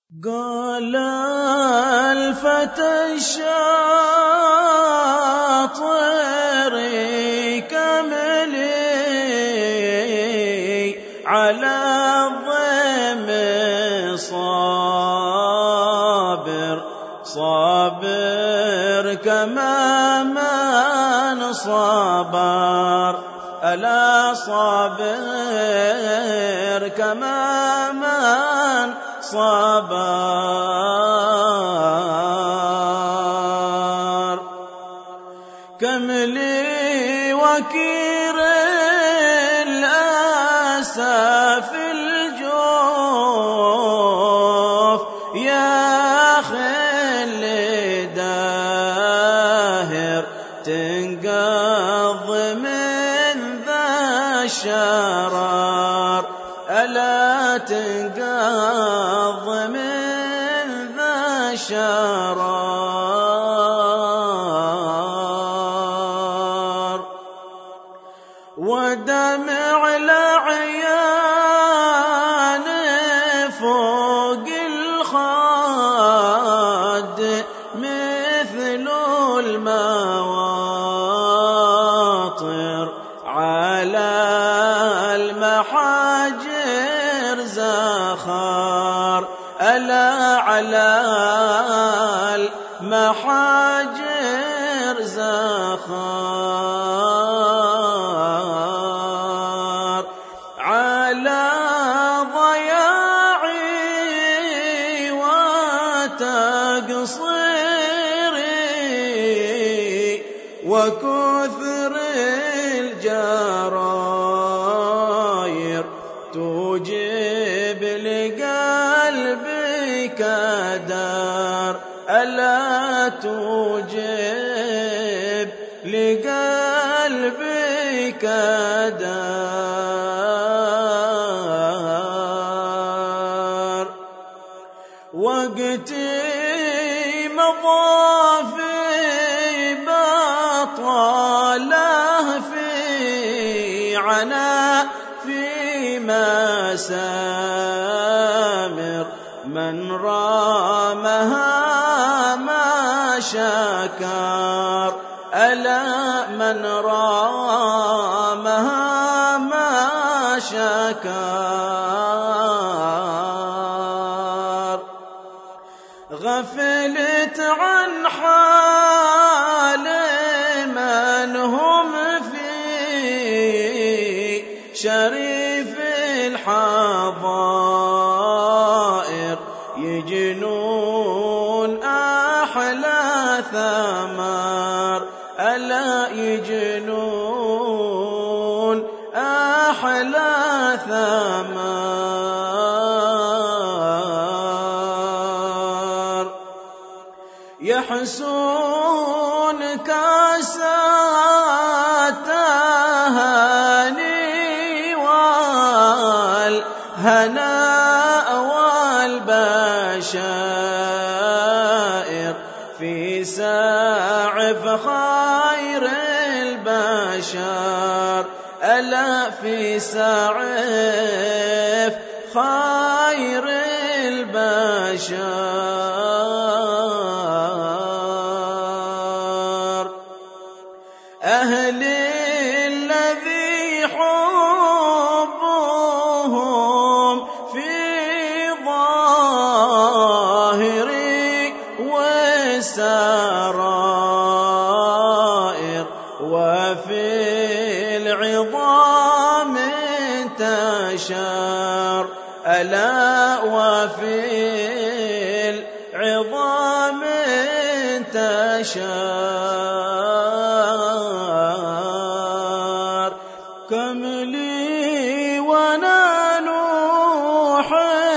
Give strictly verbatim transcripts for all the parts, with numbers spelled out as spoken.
قال الفتى الشاطر كملي على الضيم صابر صابر كما من صبر ألا صابر كما من صبر كملي وكير الأسى في الجوف يا خل داهر تنقض من ذا الشرار ألا تنقض من ذا الشرار ودمع العيان فوق الخد مثل المواطر على المحاجر زخار ألا على المحاجر زخار على ضياعي وتقصيري وكثر الجراير توجب لقلبي كدار ألا توجب لقلبي كدار وقتي مضى في بطاله في عنا في مسامر من رامها ما شكر ألا من رامها ما شكر غفلت عن حال من هم في شريف الحظائر يجنون أحلى ثمر ألا يجنون أحلى ثمر يحسون كاسات هاني والهناء والبشائر في ساعف خير البشر ألا في ساعف خير البشر أهل الذي حبهم في ظاهري والسرائر وفي العظام انتشر ألا وفي العظام انتشر كملي وانا نوح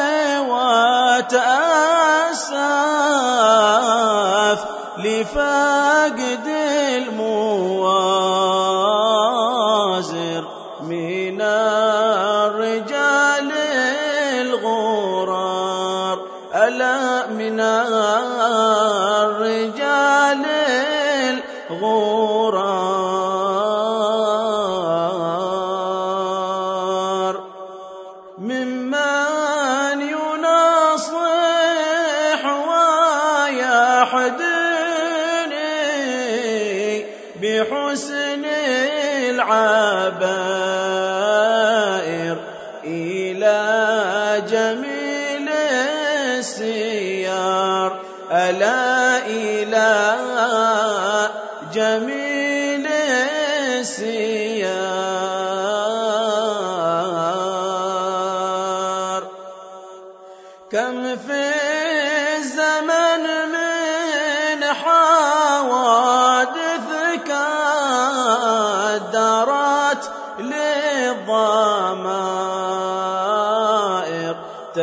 وتأسف لفقد الموازر من الرجال الغرار ألا من الرجال الغرار ممن يناصر السيار ألا إلى جميل السيار كم في الزمن من حوادث كدرت للضمائر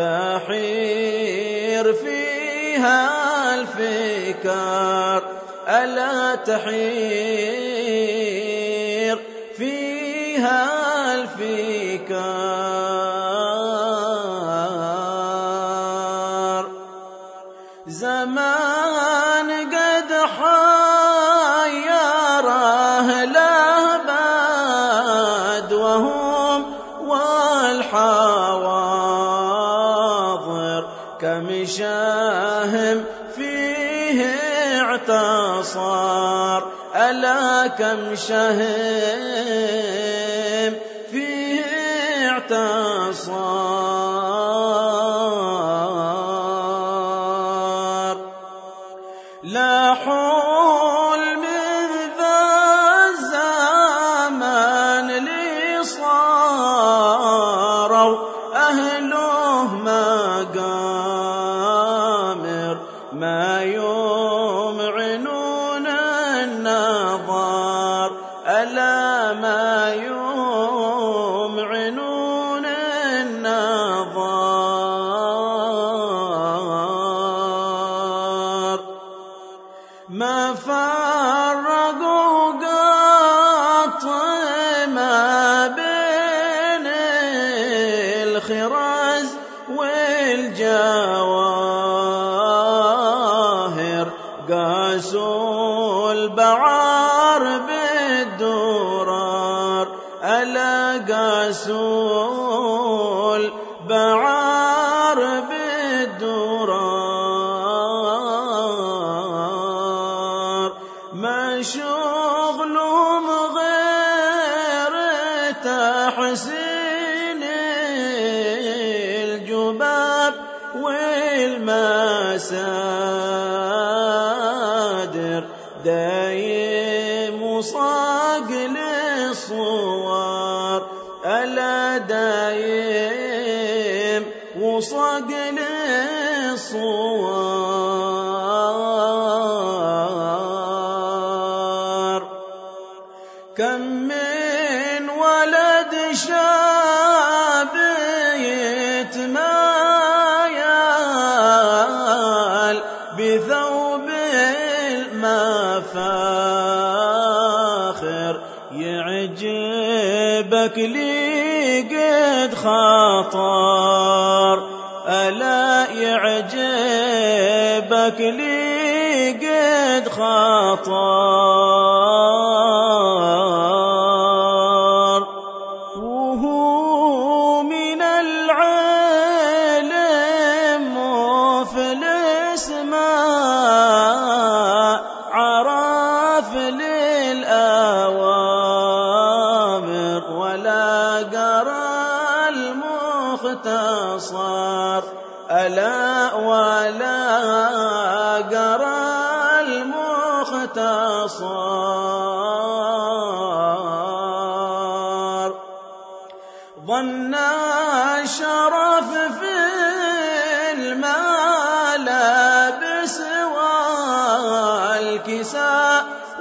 تحير فيها الفكر ألا تحير فيها الفكر زمان قد حير أهله بدوهم والحواضر كم شاهم فيه اعتصار ألا كم شهم فيه اعتصار لا حول من ذا الزمان لي صاروا أهله مقامر ما يمعنون النظر ألا ما يمعنون النظر ما فرقوا قط ما بين الخرز والجواهر قاسوا البعار بالدرار ألا قاسوا البعار بالدرار ما شغلهم غير تحسين الجباب والمسادر دايم وصاق للصور ألا دايم وصاق للصور كم من ولد شاب يتمايل بثوب المفاخر يعجبك لي قد خطر ألا يعجبك لي قد خطر وهو من العلم مفلس ما عرف للأوامر ولا قرأ المختصر ألا ولا قرأ المختصر ظن الشرف في الملابس والكساء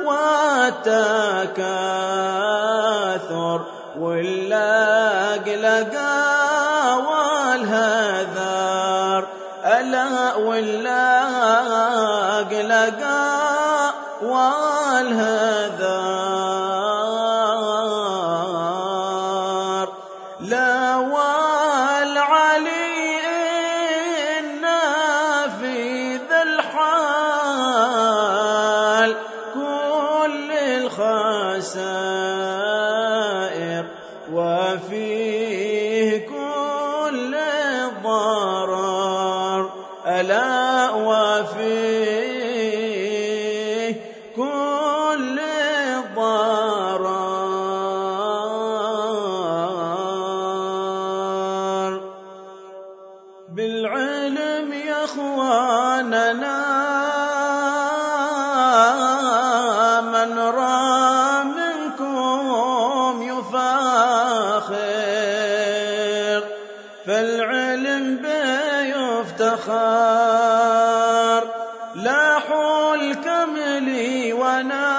والتكاثر واللقلقة والهذار ألا واللقلقة والهذار لا والعلي إن في ذا الحال كل الخسائر وفيه كل الضرر ألا وفيه كل الضرر بالعلم العلم يا اخواننا من رأى منكم يفاخر، فالعلم بيفتخر، لاحوا الكمل وانا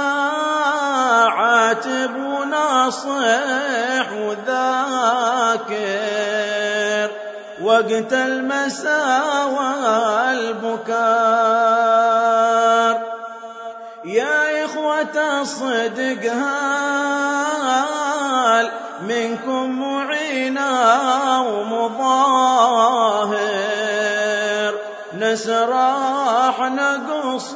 عاتب وناصح وذاكر، وقت المساء والبكار. يا إخوة الصدق هال منكم معينا ومظاهر، نسرح نقص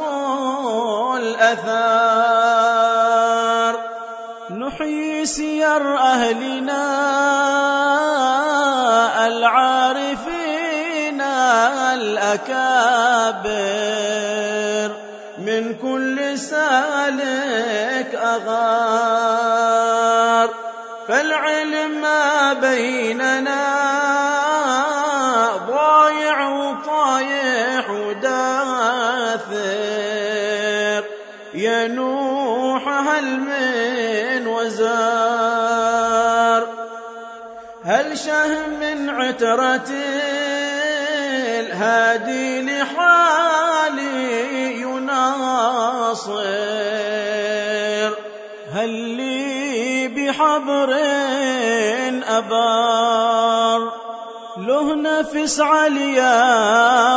الأثار، نحيي سير أهلنا العارفين الأكابر، من كل سالك أغار، فالعلم ما بيننا ضايع وطايح وداثر، ينوح هل من وزار، هل شهم من عترة الهادي لحالي يناصر، هل لي بحبر أبار، له نفس عليا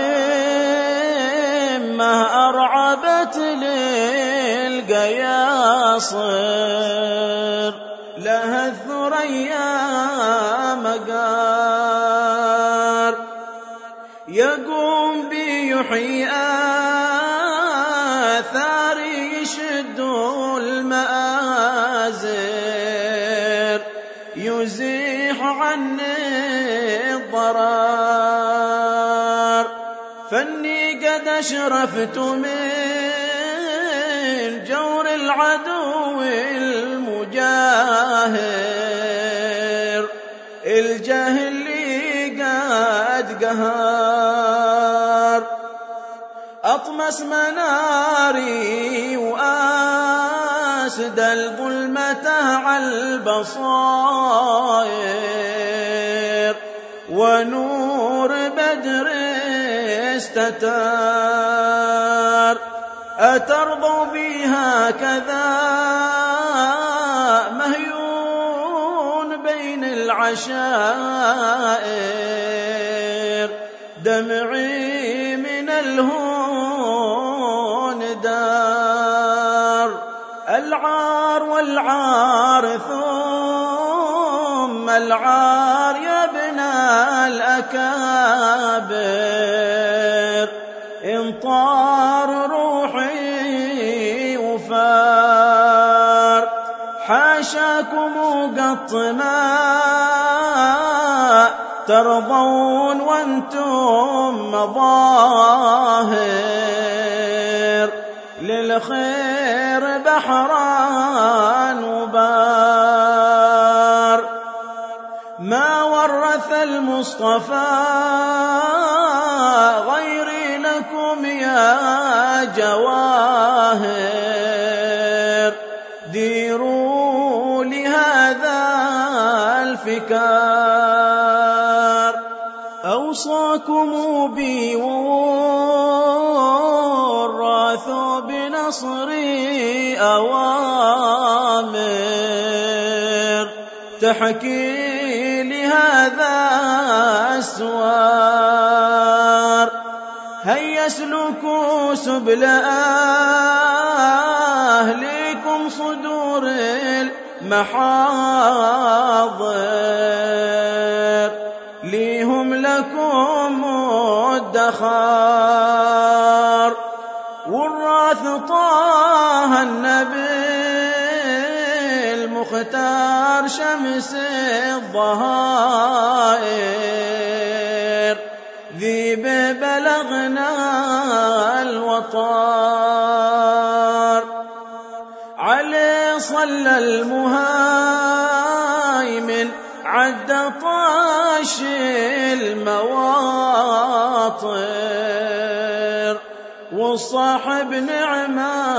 وهمه أرعبت للقياصر، لها الثريا مقار، يقوم بيحيي آثار يشد المآزر، يزيح عني الضرار، فاني قد أشرفت من جور العدو المجاهر، الجهل قد قهار، أطمس مناري وأسد الظلمة على البصائر، ونور بدر استتار، أترضوا بها كذا مهيون بين العشائر، دمعي من الهون دار، العار والعار ثم العار يا ابن الأكابر، إن طار روحي وفار، حاشاكم قط ما ترضون وانتم مظاهر، للخير بحران وبار، ما ورث المصطفى غيري لكم يا جواهر، ديروا لهذا الفكار، أوصاكم بي وراثوا بنصري أوامر، تحكي لهذا السوار، هيا اسلكوا سبل أهلكم صدور المحاضر، ليهم لكم مدخار، وراث طه النبي المختار شمس الظهائر، ذي ببلغنا الوطار، عليه صلى المهيمن عد طاش المواد، خاطر والصاحب نعمة